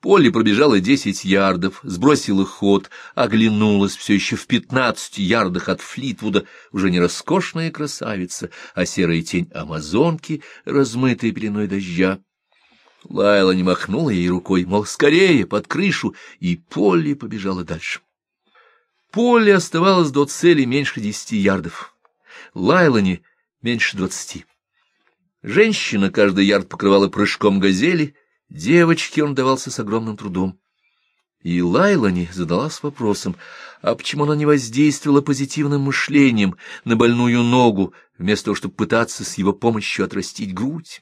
Полли пробежала 10 ярдов, сбросила ход, оглянулась все еще в 15 ярдах от Флитвуда, уже не роскошная красавица, а серая тень амазонки, размытая пеленой дождя. Лайла не махнула ей рукой, мол, скорее, под крышу, и Полли побежала дальше. Полли оставалось до цели меньше 10 ярдов, Лайлане меньше 20. Женщина каждый ярд покрывала прыжком газели, девочке он давался с огромным трудом. И Лайлане задалась вопросом, а почему она не воздействовала позитивным мышлением на больную ногу, вместо того, чтобы пытаться с его помощью отрастить грудь?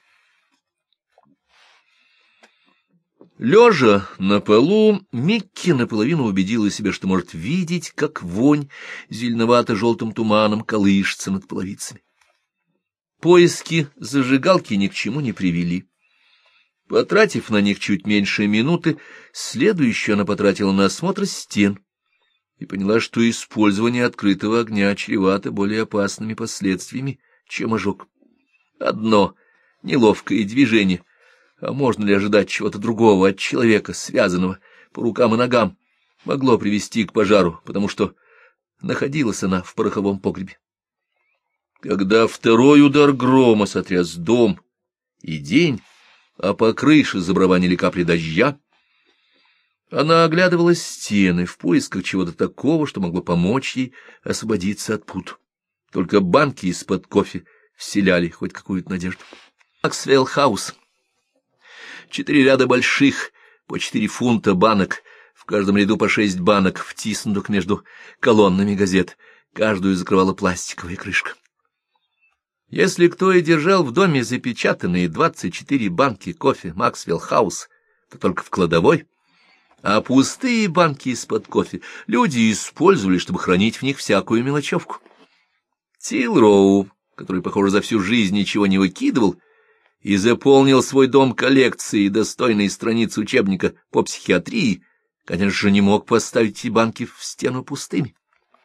Лежа на полу, Микки наполовину убедила себя, что может видеть, как вонь зеленовато-желтым туманом колышется над половицами. Поиски зажигалки ни к чему не привели. Потратив на них чуть меньше минуты, следующую она потратила на осмотр стен и поняла, что использование открытого огня чревато более опасными последствиями, чем ожог. Одно неловкое движение, а можно ли ожидать чего-то другого от человека, связанного по рукам и ногам, могло привести к пожару, потому что находилась она в пороховом погребе. Когда второй удар грома сотряс дом и день, а по крыше забарабанили капли дождя, она оглядывала стены в поисках чего-то такого, что могло помочь ей освободиться от пут. Только банки из-под кофе вселяли хоть какую-то надежду. Максвелл-хаус. 4 ряда больших, по 4 фунта банок, в каждом ряду по 6 банок, втиснутых между колоннами газет. Каждую закрывала пластиковая крышка. Если кто и держал в доме запечатанные 24 банки кофе Максвелл-хаус, то только в кладовой, а пустые банки из-под кофе люди использовали, чтобы хранить в них всякую мелочевку. Тилроу, который, похоже, за всю жизнь ничего не выкидывал, и заполнил свой дом коллекцией, достойной страниц учебника по психиатрии, конечно же, не мог поставить эти банки в стену пустыми.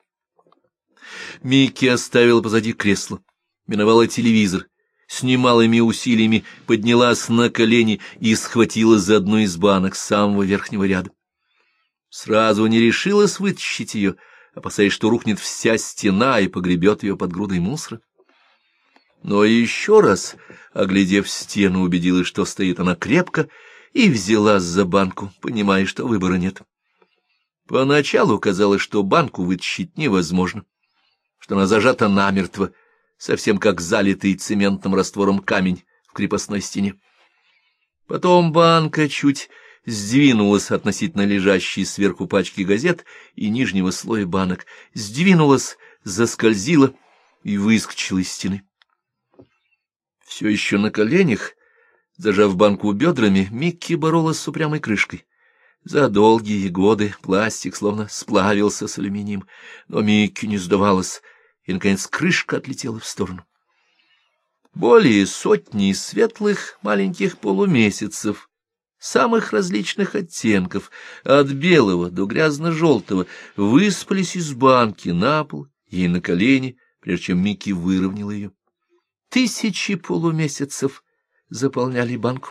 Микки оставила позади кресло, миновала телевизор, с немалыми усилиями поднялась на колени и схватилась за одну из банок самого верхнего ряда. Сразу не решилась вытащить ее, опасаясь, что рухнет вся стена и погребет ее под грудой мусора. Но еще раз, оглядев стену, убедилась, что стоит она крепко, и взялась за банку, понимая, что выбора нет. Поначалу казалось, что банку вытащить невозможно, что она зажата намертво, совсем как залитый цементным раствором камень в крепостной стене. Потом банка чуть сдвинулась относительно лежащей сверху пачки газет и нижнего слоя банок, сдвинулась, заскользила и выскочила из стены. Все еще на коленях, зажав банку бедрами, Микки боролась с упрямой крышкой. За долгие годы пластик словно сплавился с алюминием, но Микки не сдавалась, и, наконец, крышка отлетела в сторону. Более сотни светлых маленьких полумесяцев, самых различных оттенков, от белого до грязно-желтого, выспались из банки на пол, ей на колени, прежде чем Микки выровняла ее. 1000 полумесяцев заполняли банку.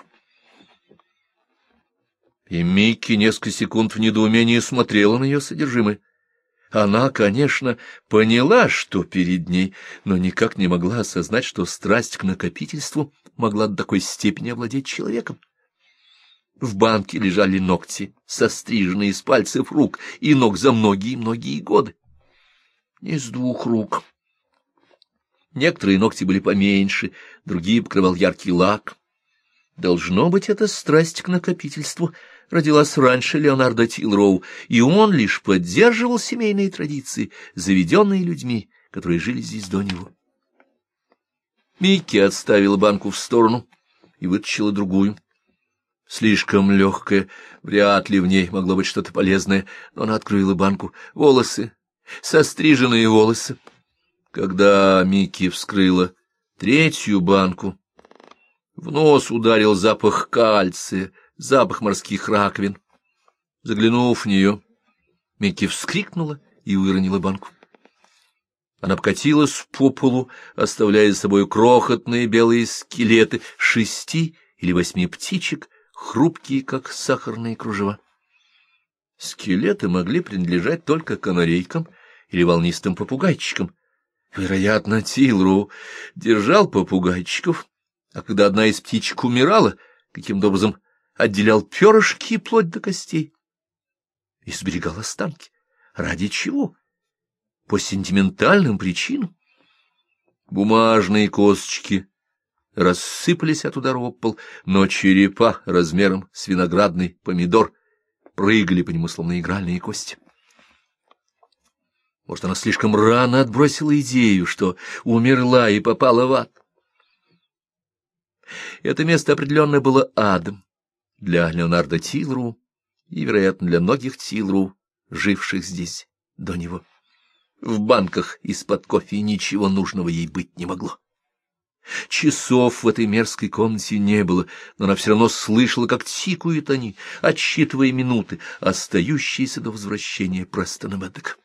И Микки несколько секунд в недоумении смотрела на ее содержимое. Она, конечно, поняла, что перед ней, но никак не могла осознать, что страсть к накопительству могла до такой степени овладеть человеком. В банке лежали ногти, состриженные из пальцев рук и ног за многие-многие годы. Не с 2 рук. Некоторые ногти были поменьше, другие покрывал яркий лак. Должно быть, эта страсть к накопительству родилась раньше Леонардо Тилроу, и он лишь поддерживал семейные традиции, заведенные людьми, которые жили здесь до него. Микки отставила банку в сторону и вытащила другую. Слишком легкая, вряд ли в ней могло быть что-то полезное, но она открыла банку. Волосы, состриженные волосы. Когда Микки вскрыла 3-ю банку, в нос ударил запах кальция, запах морских раковин. Заглянув в нее, Микки вскрикнула и выронила банку. Она покатилась по полу, оставляя за собой крохотные белые скелеты 6 или 8 птичек, хрупкие, как сахарные кружева. Скелеты могли принадлежать только канарейкам или волнистым попугайчикам. Вероятно, Тилру держал попугайчиков, а когда одна из птичек умирала, каким-то образом отделял перышки и плоть до костей и сберегал останки. Ради чего? По сентиментальным причинам. Бумажные косточки рассыпались от удара об пол, но черепа размером с виноградный помидор прыгали по нему, словно игральные кости. Может, она слишком рано отбросила идею, что умерла и попала в ад. Это место определенно было адом для Леонардо Тилру и, вероятно, для многих Тилру, живших здесь до него. В банках из-под кофе ничего нужного ей быть не могло. Часов в этой мерзкой комнате не было, но она все равно слышала, как тикают они, отсчитывая минуты, остающиеся до возвращения Престона Мэддока.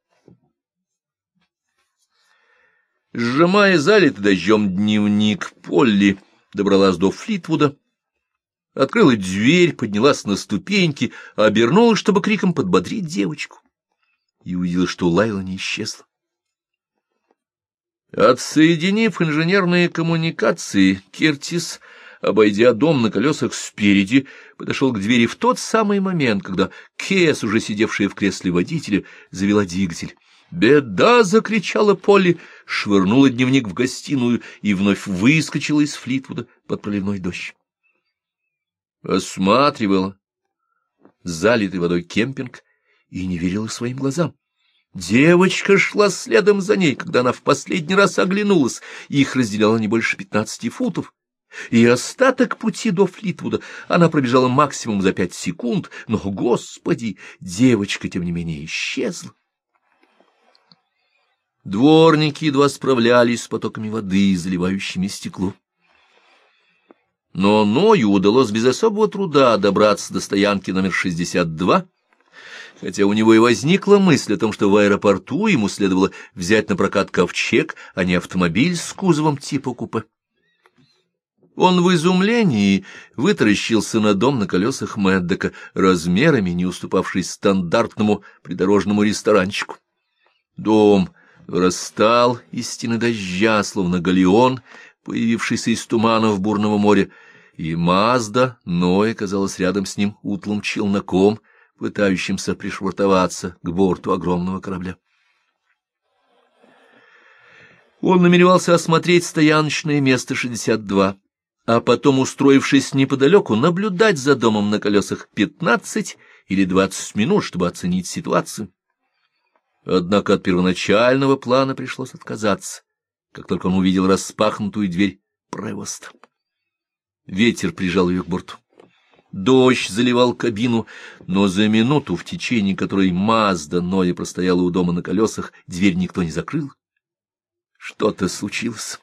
Сжимая залитый дождем дневник, Полли добралась до Флитвуда, открыла дверь, поднялась на ступеньки, обернулась, чтобы криком подбодрить девочку, и увидела, что Лайла не исчезла. Отсоединив инженерные коммуникации, Кертис, обойдя дом на колесах спереди, подошел к двери в тот самый момент, когда Кэс, уже сидевшая в кресле водителя, завела двигатель. «Беда!» — закричала Полли, швырнула дневник в гостиную и вновь выскочила из Флитвуда под проливной дождь. Осматривала залитый водой кемпинг и не верила своим глазам. Девочка шла следом за ней, когда она в последний раз оглянулась, их разделяло не больше 15 футов, и остаток пути до Флитвуда она пробежала максимум за 5 секунд, но, господи, девочка, тем не менее, исчезла. Дворники едва справлялись с потоками воды, заливающими стекло. Но Ною удалось без особого труда добраться до стоянки номер 62, хотя у него и возникла мысль о том, что в аэропорту ему следовало взять на прокат ковчег, а не автомобиль с кузовом типа купе. Он в изумлении вытаращился на дом на колесах Мэддока, размерами не уступавший стандартному придорожному ресторанчику. Дом вырастал из стены дождя, словно галеон, появившийся из туманов бурного моря, и Мазда Ноя казалась рядом с ним утлым челноком, пытающимся пришвартоваться к борту огромного корабля. Он намеревался осмотреть стояночное место 62, а потом, устроившись неподалеку, наблюдать за домом на колесах 15 или 20 минут, чтобы оценить ситуацию. Однако от первоначального плана пришлось отказаться, как только он увидел распахнутую дверь Превоста. Ветер прижал ее к борту. Дождь заливал кабину, но за минуту, в течение которой Мазда Ноя простояла у дома на колесах, дверь никто не закрыл. Что-то случилось.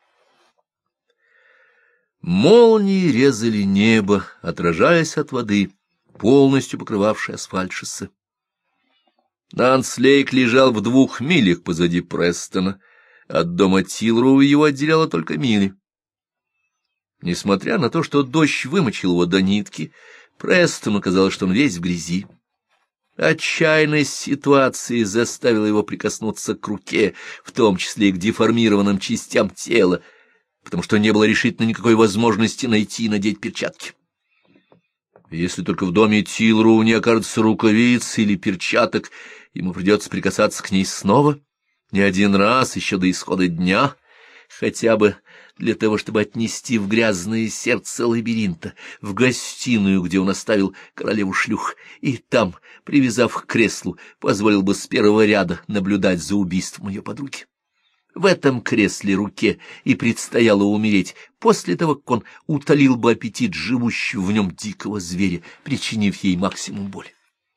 Молнии резали небо, отражаясь от воды, полностью покрывавшей асфальт шоссе. Нанс Лейк лежал в 2 милях позади Престона. От дома Тилру его отделяло только мили. Несмотря на то, что дождь вымочил его до нитки, Престону казалось, что он весь в грязи. Отчаянность ситуации заставила его прикоснуться к руке, в том числе и к деформированным частям тела, потому что не было решительно никакой возможности найти и надеть перчатки. Если только в доме Тилру не окажется рукавиц или перчаток, ему придется прикасаться к ней снова, не один раз, еще до исхода дня, хотя бы для того, чтобы отнести в грязное сердце лабиринта, в гостиную, где он оставил королеву-шлюх, и там, привязав к креслу, позволил бы с первого ряда наблюдать за убийством ее подруги. В этом кресле руке и предстояло умереть после того, как он утолил бы аппетит живущего в нем дикого зверя, причинив ей максимум боли.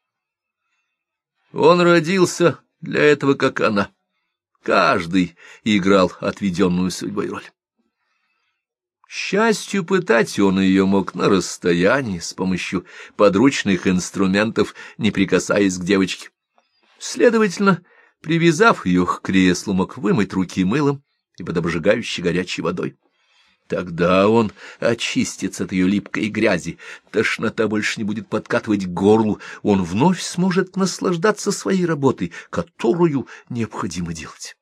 Он родился для этого, как она. Каждый играл отведенную судьбой роль. К счастью, пытать он ее мог на расстоянии, с помощью подручных инструментов, не прикасаясь к девочке. Следовательно, привязав ее к креслу, мог вымыть руки мылом и под обжигающей горячей водой. Тогда он очистится от ее липкой грязи, тошнота больше не будет подкатывать к горлу, он вновь сможет наслаждаться своей работой, которую необходимо делать.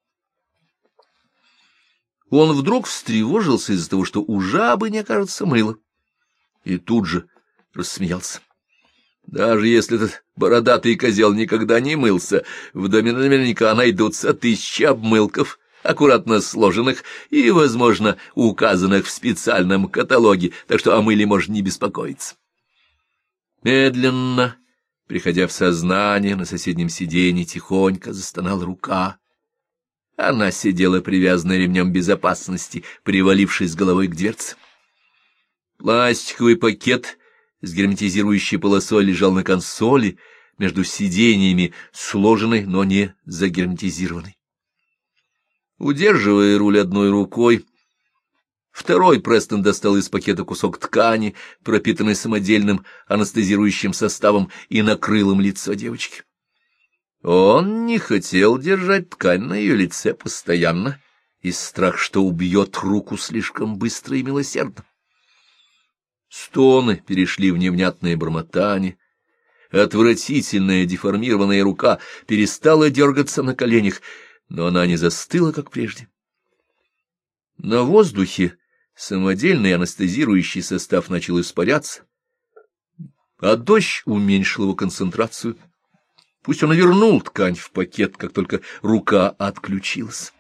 Он вдруг встревожился из-за того, что у жабы не окажется мыла, и тут же рассмеялся. Даже если этот бородатый козел никогда не мылся, в доме наверняка найдутся 1000 обмылков, аккуратно сложенных и, возможно, указанных в специальном каталоге, так что о мыле можно не беспокоиться. Медленно, приходя в сознание, на соседнем сиденье тихонько застонала рука. Она сидела привязанная ремнем безопасности, привалившись головой к дверце. Пластиковый пакет с герметизирующей полосой лежал на консоли между сиденьями, сложенный, но не загерметизированный. Удерживая руль одной рукой, второй Престон достал из пакета кусок ткани, пропитанный самодельным анестезирующим составом, и накрыл им лицо девочки. Он не хотел держать ткань на ее лице постоянно, из страха, что убьет руку слишком быстро и милосердно. Стоны перешли в невнятное бормотание. Отвратительная деформированная рука перестала дергаться на коленях, но она не застыла, как прежде. На воздухе самодельный анестезирующий состав начал испаряться, а дождь уменьшил его концентрацию. Пусть он и вернул ткань в пакет, как только рука отключилась.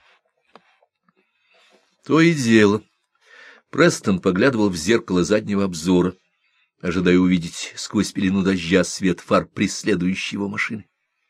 То и дело. Престон поглядывал в зеркало заднего обзора, ожидая увидеть сквозь пелену дождя свет фар преследующей его машины.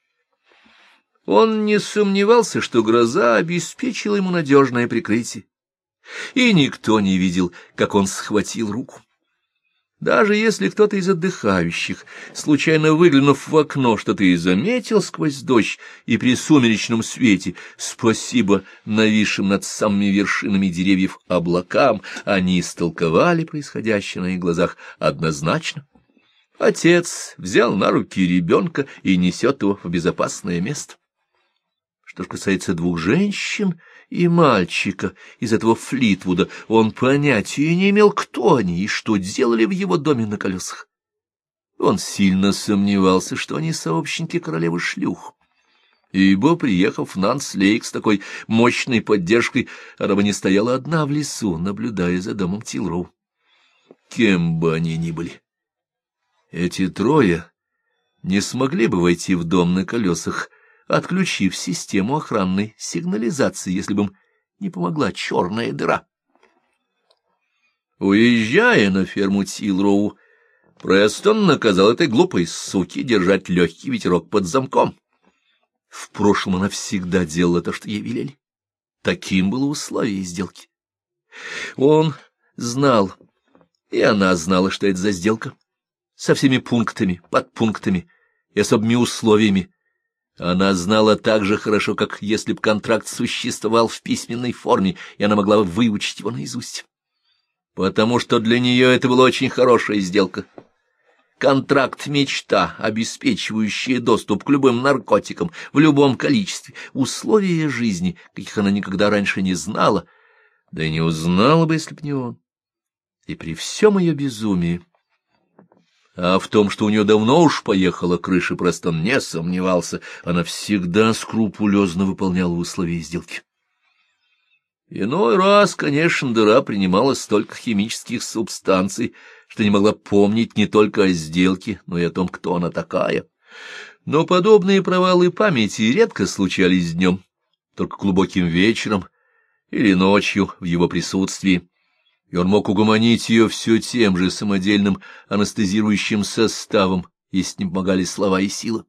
Он не сомневался, что гроза обеспечила ему надежное прикрытие, и никто не видел, как он схватил руку. Даже если кто-то из отдыхающих, случайно выглянув в окно, что-то и заметил сквозь дождь и при сумеречном свете, спасибо нависшим над самыми вершинами деревьев облакам, они истолковали происходящее на их глазах однозначно. Отец взял на руки ребенка и несет его в безопасное место. Что же касается 2 женщин и мальчика из этого Флитвуда, он понятия не имел, кто они и что делали в его доме на колесах. Он сильно сомневался, что они сообщники королевы шлюх, ибо, приехав в Нанс-Лейк с такой мощной поддержкой, она бы не стояла одна в лесу, наблюдая за домом Тилроу. Кем бы они ни были, эти 3 не смогли бы войти в дом на колесах, отключив систему охранной сигнализации, если бы им не помогла черная дыра. Уезжая на ферму Тилроу, Престон наказал этой глупой суке держать легкий ветерок под замком. В прошлом она всегда делала то, что ей велели. Таким было условие сделки. Он знал, и она знала, что это за сделка, со всеми пунктами, подпунктами и особыми условиями. Она знала так же хорошо, как если бы контракт существовал в письменной форме, и она могла бы выучить его наизусть. Потому что для нее это была очень хорошая сделка. Контракт-мечта, обеспечивающая доступ к любым наркотикам в любом количестве, условия жизни, каких она никогда раньше не знала, да и не узнала бы, если б не он. И при всем ее безумии, а в том, что у нее давно уж поехала крыша, Престон не сомневался, она всегда скрупулезно выполняла условия сделки. Иной раз, конечно, дыра принимала столько химических субстанций, что не могла помнить не только о сделке, но и о том, кто она такая. Но подобные провалы памяти редко случались днем, только глубоким вечером или ночью в его присутствии, и он мог угомонить ее все тем же самодельным анестезирующим составом, если не помогали слова и сила.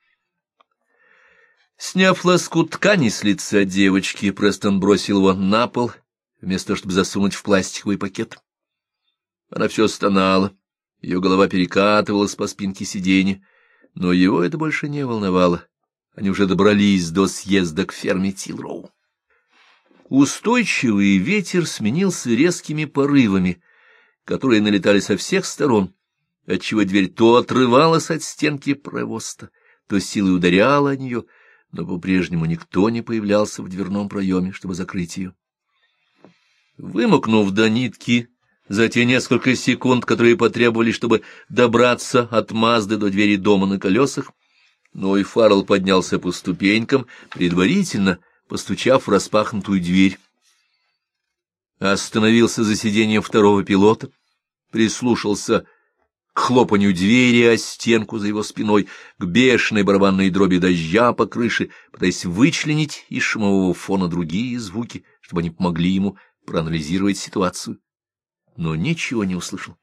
Сняв лоскут ткани с лица девочки, Престон бросил его на пол, вместо того, чтобы засунуть в пластиковый пакет. Она все стонала, ее голова перекатывалась по спинке сиденья, но его это больше не волновало. Они уже добрались до съезда к ферме Тилроу. Устойчивый ветер сменился резкими порывами, которые налетали со всех сторон, отчего дверь то отрывалась от стенки провоста, то силой ударяла о нее, но по-прежнему никто не появлялся в дверном проеме, чтобы закрыть ее. Вымокнув до нитки за те несколько секунд, которые потребовались, чтобы добраться от Мазды до двери дома на колесах, Ной Фаррелл поднялся по ступенькам, предварительно постучав в распахнутую дверь. Остановился за сиденьем второго пилота, прислушался к хлопанью двери о стенку за его спиной, к бешеной барабанной дроби дождя по крыше, пытаясь вычленить из шумового фона другие звуки, чтобы они помогли ему проанализировать ситуацию. Но ничего не услышал.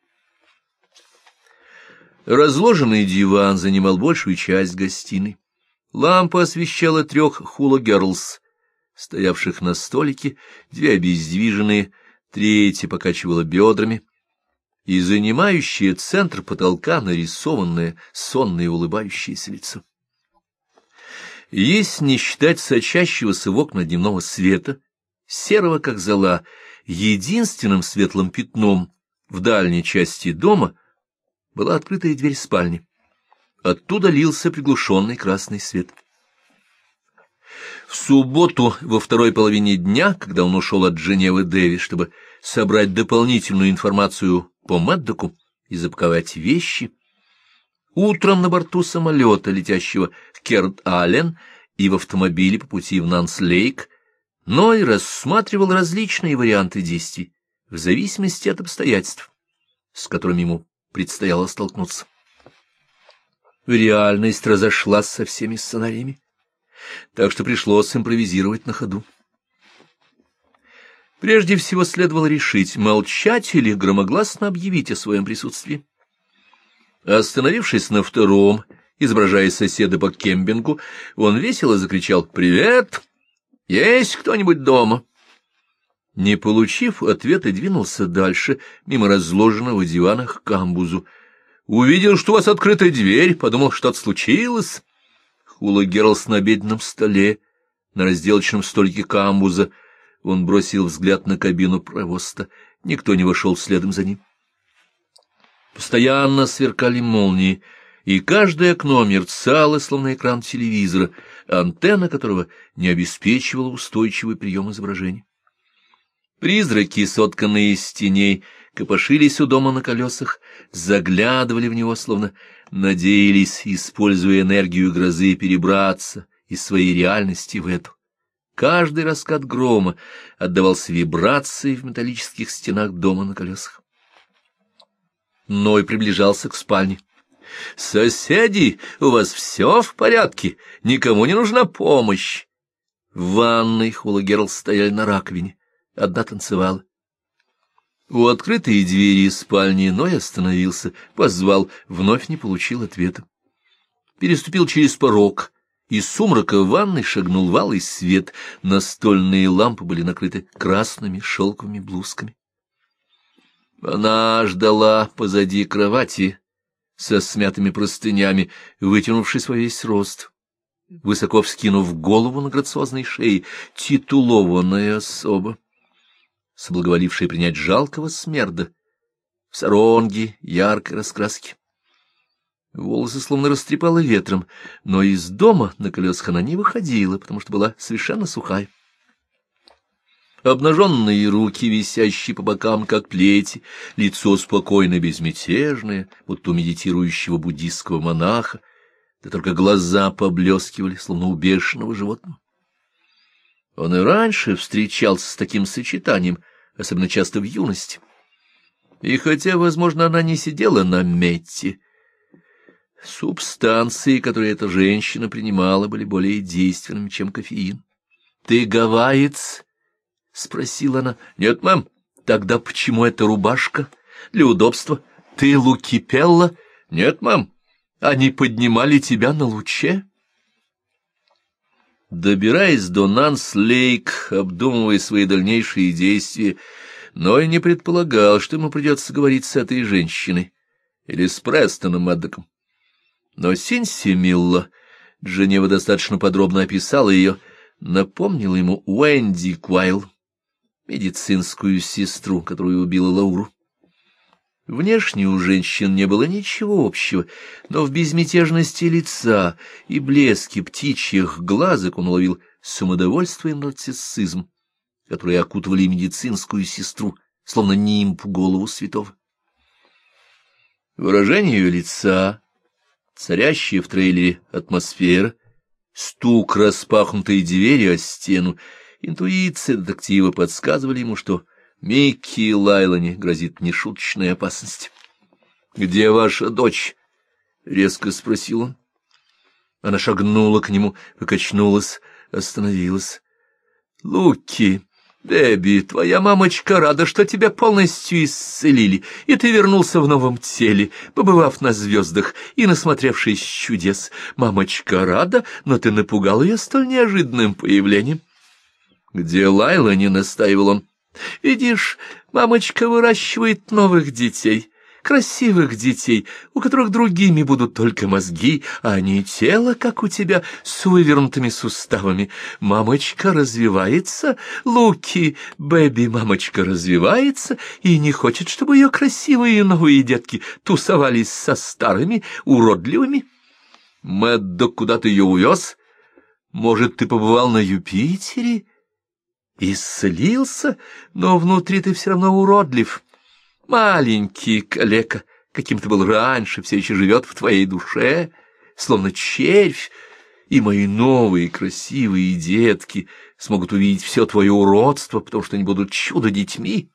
Разложенный диван занимал большую часть гостиной. Лампа освещала 3 хула-герлс, стоявших на столике, 2 обездвиженные, 3 покачивала бедрами, и занимающее центр потолка нарисованное, сонное улыбающееся лицо. Если не считать сочащегося в окна дневного света, серого как зола, единственным светлым пятном в дальней части дома была открытая дверь спальни. Оттуда лился приглушенный красный свет. В субботу во второй половине дня, когда он ушел от Женевы Дэвис, чтобы собрать дополнительную информацию по Мэддоку и запаковать вещи, утром на борту самолета, летящего в Керт-Аллен, и в автомобиле по пути в Нанс-Лейк, Ной рассматривал различные варианты действий в зависимости от обстоятельств, с которыми ему предстояло столкнуться. Реальность разошлась со всеми сценариями, так что пришлось импровизировать на ходу. Прежде всего следовало решить, молчать или громогласно объявить о своем присутствии. Остановившись на втором, изображая соседа по кемпингу, он весело закричал: «Привет! Есть кто-нибудь дома?» Не получив ответа, двинулся дальше, мимо разложенного дивана к камбузу. «Увидел, что у вас открыта дверь, подумал, что-то случилось». Хула-герлс на обеденном столе, на разделочном столике камбуза. Он бросил взгляд на кабину провоста. Никто не вошел следом за ним. Постоянно сверкали молнии, и каждое окно мерцало, словно экран телевизора, антенна которого не обеспечивала устойчивый прием изображений. Призраки, сотканные из теней, копошились у дома на колесах, заглядывали в него, словно надеялись, используя энергию грозы, перебраться из своей реальности в эту. Каждый раскат грома отдавался вибрацией в металлических стенах дома на колесах. Ной приближался к спальне. «Соседи, у вас все в порядке? Никому не нужна помощь?» В ванной Хула-герлс стояли на раковине. Одна танцевала. У открытой двери спальни Ной остановился, позвал, вновь не получил ответа. Переступил через порог. Из сумрака в ванной шагнул в алый свет. Настольные лампы были накрыты красными шелковыми блузками. Она ждала позади кровати со смятыми простынями, вытянувшись во весь рост. Высоко вскинув голову на грациозной шее, титулованная особа, соблаговолившая принять жалкого смерда, в саронге яркой раскраски. Волосы словно растрепало ветром, но из дома на колесах она не выходила, потому что была совершенно сухая. Обнаженные руки, висящие по бокам, как плети, лицо спокойно безмятежное, будто у медитирующего буддистского монаха, да только глаза поблескивали, словно у бешеного животного. Он и раньше встречался с таким сочетанием, особенно часто в юности. И хотя, возможно, она не сидела на метте, субстанции, которые эта женщина принимала, были более действенными, чем кофеин. — Ты гавайец? — спросила она. — Нет, мэм. — Тогда почему эта рубашка? Для удобства. — Ты Лукипелла? — Нет, мэм. — Они поднимали тебя на луче? Добираясь до Нанс-Лейк, обдумывая свои дальнейшие действия, Ной не предполагал, что ему придется говорить с этой женщиной или с Престоном Мэддоком. Но Синси Милла, Женева достаточно подробно описала ее, напомнила ему Уэнди Куайл, медицинскую сестру, которую убила Лауру. Внешне у женщин не было ничего общего, но в безмятежности лица и блеске птичьих глазок он уловил самодовольство и нарциссизм, которые окутывали медицинскую сестру, словно нимб голову святого. Выражение ее лица, царящая в трейлере атмосфера, стук распахнутой двери о стену, интуиция детектива подсказывали ему, что Микки и Лайлане грозит нешуточная опасность. — Где ваша дочь? — резко спросил он. Она шагнула к нему, покачнулась, остановилась. — Луки, Бэби, твоя мамочка рада, что тебя полностью исцелили, и ты вернулся в новом теле, побывав на звездах и насмотревшись чудес. Мамочка рада, но ты напугал ее столь неожиданным появлением. — Где Лайла? — не настаивал он. — Видишь, мамочка выращивает новых детей, красивых детей, у которых другими будут только мозги, а не тело, как у тебя, с вывернутыми суставами. Мамочка развивается, Луки, Бэби, мамочка развивается и не хочет, чтобы ее красивые новые детки тусовались со старыми, уродливыми. Мэддок куда-то ее увез? Может, ты побывал на Юпитере? Исцелился, но внутри ты все равно уродлив. Маленький калека, каким ты был раньше, все еще живет в твоей душе, словно червь, и мои новые красивые детки смогут увидеть все твое уродство, потому что они будут чудо-детьми.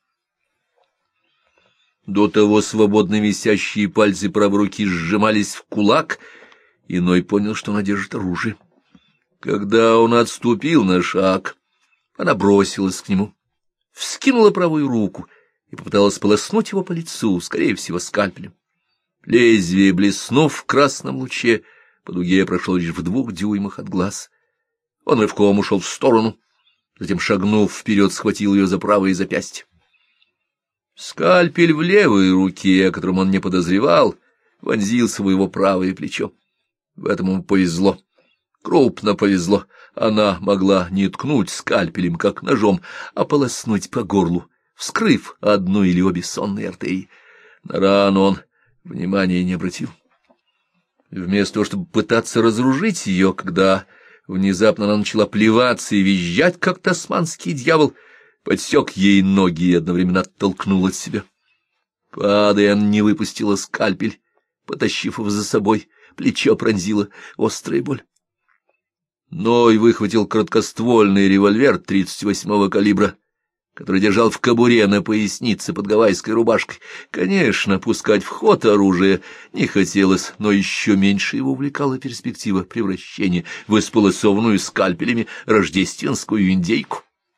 До того свободно висящие пальцы правой руки сжимались в кулак, и Ной понял, что она держит оружие. Когда он отступил на шаг, она бросилась к нему, вскинула правую руку и попыталась полоснуть его по лицу, скорее всего, скальпелем. Лезвие, блеснув в красном луче, по дуге прошло лишь в 2 дюймах от глаз. Он рывком ушел в сторону, затем, шагнув вперед, схватил ее за правое запястье. Скальпель в левой руке, о котором он не подозревал, вонзился в его правое плечо. В этом ему повезло. Крупно повезло. Она могла не ткнуть скальпелем, как ножом, а полоснуть по горлу, вскрыв одну или обе сонные артерии. На рану он внимания не обратил. Вместо того, чтобы пытаться разоружить ее, когда внезапно она начала плеваться и визжать, как тасманский дьявол, подсек ей ноги и одновременно оттолкнул от себя. Падая, она не выпустила скальпель, потащив его за собой, плечо пронзила острая боль. Ной выхватил короткоствольный револьвер 38-го калибра, который держал в кобуре на пояснице под гавайской рубашкой. Конечно, пускать в ход оружие не хотелось, но еще меньше его увлекала перспектива превращения в исполосованную скальпелями рождественскую индейку.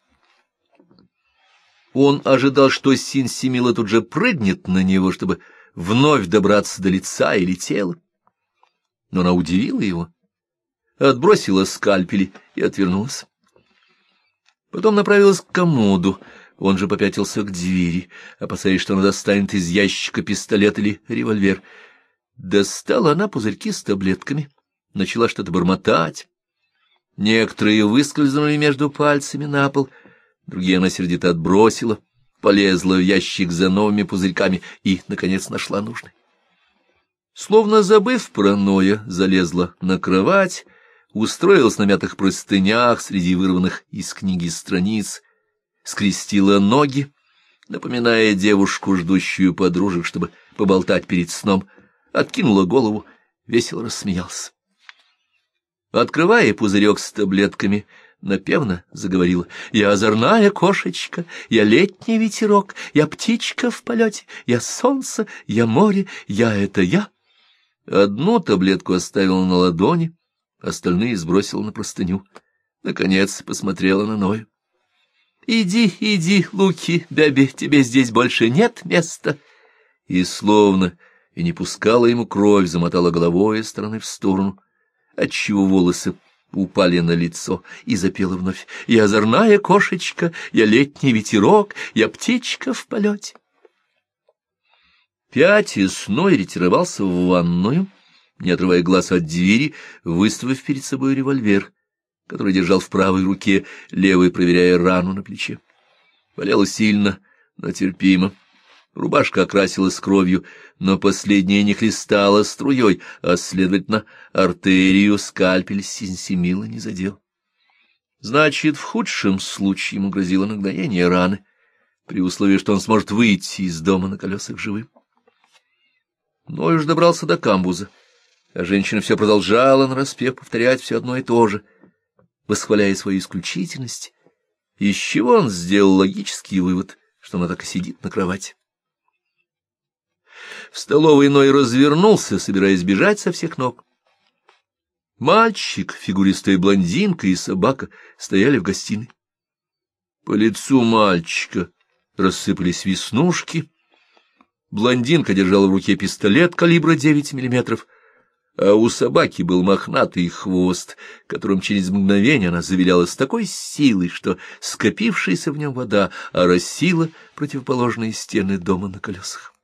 Он ожидал, что Синсимила тут же прыгнет на него, чтобы вновь добраться до лица или тела. Но она удивила его, отбросила скальпели и отвернулась. Потом направилась к комоду, он же попятился к двери, опасаясь, что она достанет из ящика пистолет или револьвер. Достала она пузырьки с таблетками, начала что-то бормотать. Некоторые выскользнули между пальцами на пол, другие она сердито отбросила, полезла в ящик за новыми пузырьками и, наконец, нашла нужный. Словно забыв про Ноя, залезла на кровать, устроилась на мятых простынях среди вырванных из книги страниц, скрестила ноги, напоминая девушку, ждущую подружек, чтобы поболтать перед сном, откинула голову, весело рассмеялась. Открывая пузырек с таблетками, напевно заговорила: «Я озорная кошечка, я летний ветерок, я птичка в полете, я солнце, я море, я — это я». Одну таблетку оставила на ладони, остальные сбросила на простыню. Наконец посмотрела на Ноя. «Иди, иди, Луки, Бэби, тебе здесь больше нет места». И словно и не пускала ему кровь, замотала головой из стороны в сторону, отчего волосы упали на лицо, и запела вновь: «Я озорная кошечка, я летний ветерок, я птичка в полете». Пятясь, Ной ретировался в ванную, не отрывая глаз от двери, выставив перед собой револьвер, который держал в правой руке, левой проверяя рану на плече. Болело сильно, но терпимо. Рубашка окрасилась кровью, но последняя не хлестала струей, а, следовательно, артерию скальпель Синсимила не задел. Значит, в худшем случае ему грозило нагноение раны, при условии, что он сможет выйти из дома на колесах живым. Ной уж добрался до камбуза, а женщина все продолжала нараспев повторять все одно и то же, восхваляя свою исключительность, из чего он сделал логический вывод, что она так и сидит на кровати. В столовой Ной развернулся, собираясь бежать со всех ног. Мальчик, фигуристая блондинка и собака стояли в гостиной. По лицу мальчика рассыпались веснушки. Блондинка держала в руке пистолет калибра 9 мм, а у собаки был мохнатый хвост, которым через мгновение она завиляла с такой силой, что скопившаяся в нем вода оросила противоположные стены дома на колесах.